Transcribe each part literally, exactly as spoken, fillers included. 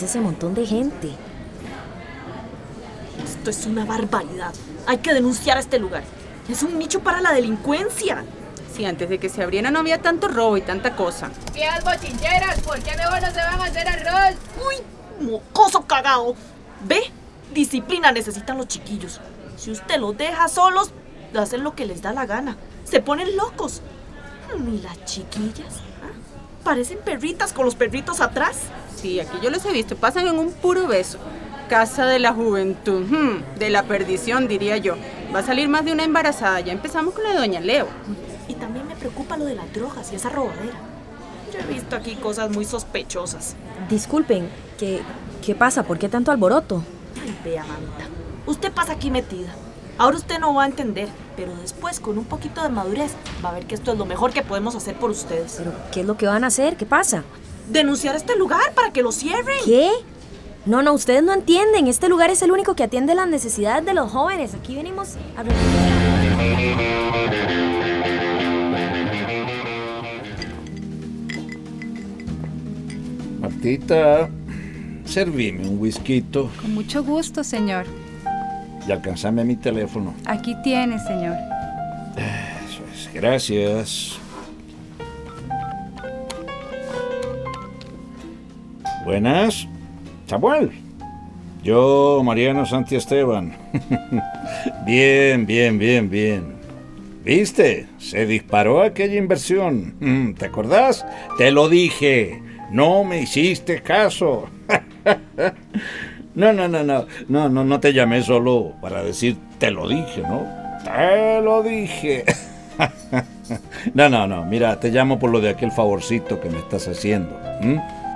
es ese montón de gente? Esto es una barbaridad. Hay que denunciar a este lugar. Es un nicho para la delincuencia. Sí, antes de que se abriera no había tanto robo y tanta cosa. Viejas bochincheras, ¿por qué mejor no se van a hacer arroz? ¡Uy, mocoso cagado! ¿Ve? Disciplina necesitan los chiquillos. Si usted los deja solos, hacen lo que les da la gana. Se ponen locos. ¿Y las chiquillas? ¿Ah? Parecen perritas con los perritos atrás. Sí, aquí yo los he visto, pasan en un puro beso. Casa de la juventud, hmm, de la perdición, diría yo. Va a salir más de una embarazada. Ya empezamos con la de doña Leo. Y también me preocupa lo de las drogas y esa robadera. Yo he visto aquí cosas muy sospechosas. Disculpen, ¿qué, qué pasa? ¿Por qué tanto alboroto? Ay, vea, mamita. Usted pasa aquí metida. Ahora usted no va a entender, pero después, con un poquito de madurez, va a ver que esto es lo mejor que podemos hacer por ustedes. ¿Pero qué es lo que van a hacer? ¿Qué pasa? Denunciar este lugar para que lo cierren. ¿Qué? No, no, ustedes no entienden. Este lugar es el único que atiende las necesidades de los jóvenes. Aquí venimos a... Martita, servime un whisky Con mucho gusto, señor. y alcanzame mi teléfono. Aquí tiene, señor. Eso es, gracias. Buenas, Samuel. Yo, Mariano Santi Esteban. Bien, bien, bien, bien. ¿Viste? Se disparó aquella inversión. ¿Te acordás? Te lo dije. No me hiciste caso. No, no, no, no. No, no, no te llamé solo para decir te lo dije, ¿no? Te lo dije. No, no, no. Mira, te llamo por lo de aquel favorcito que me estás haciendo. ¿Mm?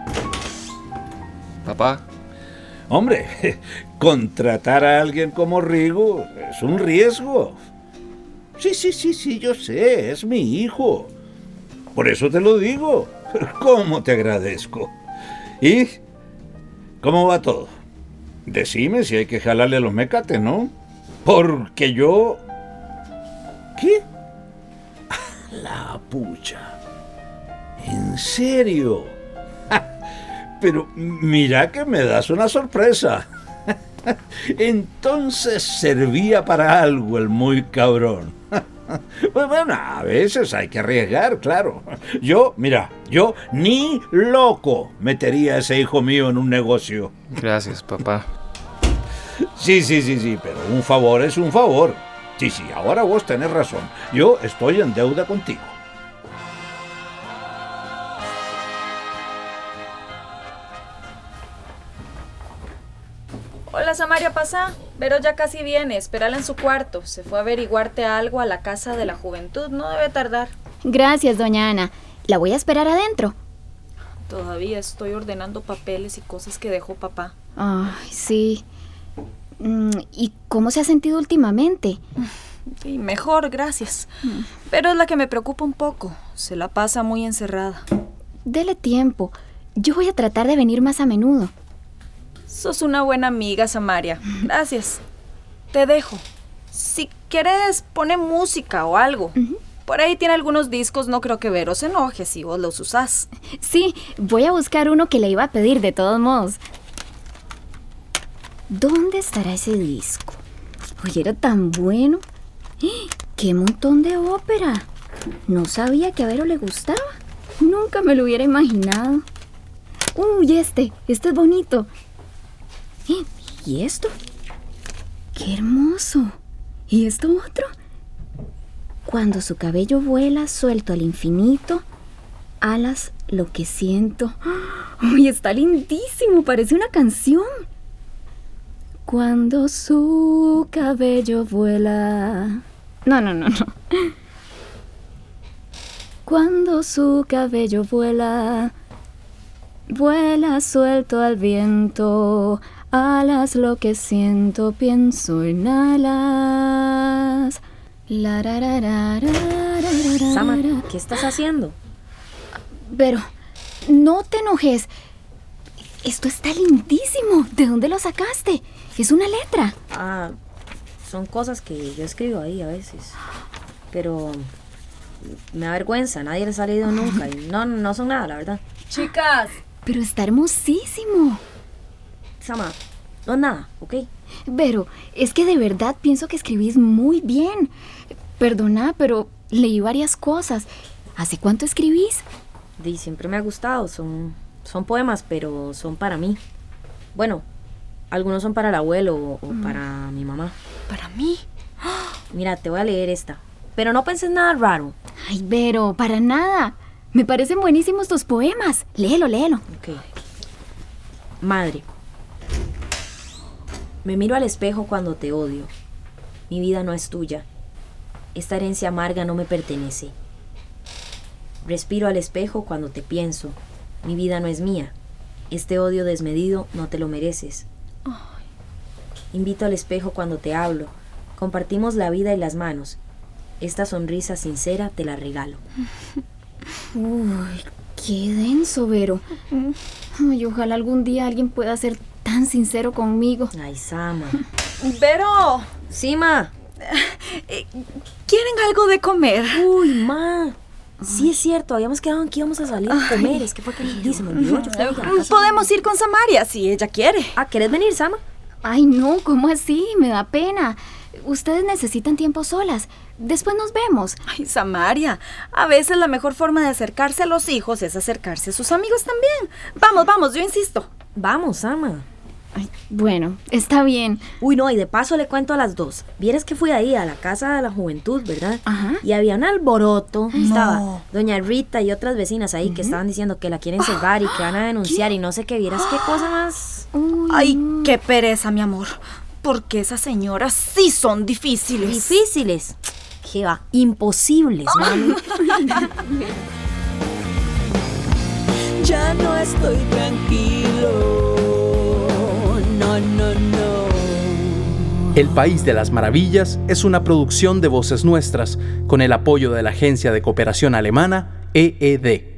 Papá. Hombre, contratar a alguien como Rigo es un riesgo. Sí, sí, sí, sí, yo sé, es mi hijo. Por eso te lo digo. ¿Cómo te agradezco? ¿Y cómo va todo? Decime si hay que jalarle a los mecates, ¿no? Porque yo... ¿Qué? La pucha. ¿En serio? Pero mira que me das una sorpresa. Entonces servía para algo el muy cabrón. Pues bueno, a veces hay que arriesgar, claro. Yo, mira, yo ni loco metería a ese hijo mío en un negocio. Gracias, papá. Sí, sí, sí, sí, pero un favor es un favor. Sí, sí, ahora vos tenés razón. Yo estoy en deuda contigo. Hola, Samaria, pasa. Vero ya casi viene, espérala en su cuarto. Se fue a averiguarte algo a la casa de la juventud, no debe tardar. Gracias, doña Ana. La voy a esperar adentro. Todavía estoy ordenando papeles y cosas que dejó papá. Ay, sí. ¿Y cómo se ha sentido últimamente? Sí, mejor, gracias. Pero es la que me preocupa un poco. Se la pasa muy encerrada. Dele tiempo. Yo voy a tratar de venir más a menudo. Sos una buena amiga, Samaria. Gracias. Te dejo. Si quieres, pone música o algo. Uh-huh. Por ahí tiene algunos discos, no creo que Vero se enoje si vos los usás. Sí, voy a buscar uno que le iba a pedir de todos modos. ¿Dónde estará ese disco? Oye, era tan bueno. ¡Qué montón de ópera! No sabía que a Vero le gustaba. Nunca me lo hubiera imaginado. Uy, este, este es bonito. ¿Y esto? ¡Qué hermoso! ¿Y esto otro? Cuando su cabello vuela suelto al infinito, alas lo que siento. ¡Uy, está lindísimo! Parece una canción. Cuando su cabello vuela... No, no, no, no. Cuando su cabello vuela, vuela suelto al viento, alas lo que siento, pienso en alas. La, ra, ra, ra, ra, ra, Sama, ¿qué estás haciendo? Pero, no te enojes. Esto está lindísimo. ¿De dónde lo sacaste? Es una letra. Ah, son cosas que yo escribo ahí a veces. Pero me da vergüenza, nadie les ha leído nunca. Y no, no son nada, la verdad. Chicas. Pero está hermosísimo. Sama, no es nada, ¿ok? Pero es que de verdad pienso que escribís muy bien. Perdona, pero leí varias cosas. ¿Hace cuánto escribís? Di, siempre me ha gustado. Son, son poemas, pero son para mí. Bueno, algunos son para el abuelo o, o mm. para mi mamá. ¿Para mí? Mira, te voy a leer esta. Pero no penses nada raro. Ay, Vero, para nada. Me parecen buenísimos tus poemas. Léelo, léelo. Ok. Madre. Me miro al espejo cuando te odio. Mi vida no es tuya. Esta herencia amarga no me pertenece. Respiro al espejo cuando te pienso. Mi vida no es mía. Este odio desmedido no te lo mereces. Invito al espejo cuando te hablo. Compartimos la vida y las manos. Esta sonrisa sincera te la regalo. Uy, qué denso, Vero. Ay, ojalá algún día alguien pueda ser tan sincero conmigo. Ay, Sama. Vero. Sí, ma. ¿Quieren algo de comer? Uy, ma. Sí, es cierto, habíamos quedado en que íbamos a salir a comer. Es que fue que se me olvidó. Yo fui a la casa. Podemos ir con Samaria si ella quiere. Ah, ¿quieres venir, Sama? Ay, no, ¿cómo así? Me da pena. Ustedes necesitan tiempo solas. Después nos vemos. Ay, Samaria, a veces la mejor forma de acercarse a los hijos es acercarse a sus amigos también. Vamos, vamos, yo insisto. Vamos, Sama. Ay, bueno, está bien. Uy, no, y de paso le cuento a las dos. Vieras que fui ahí a la Casa de la Juventud, ¿verdad? Ajá. Y había un alboroto. No. Estaba doña Rita y otras vecinas ahí uh-huh. que estaban diciendo que la quieren cerrar y que van a denunciar. ¿Qué? Y no sé qué, vieras qué cosa más. Uy, Ay, no. qué pereza, mi amor. Porque esas señoras sí son difíciles. ¿Difíciles? ¿Qué va? Imposibles, mami. Ya no estoy tranquilo. No, no, no. El País de las Maravillas es una producción de Voces Nuestras con el apoyo de la Agencia de Cooperación Alemana E E D.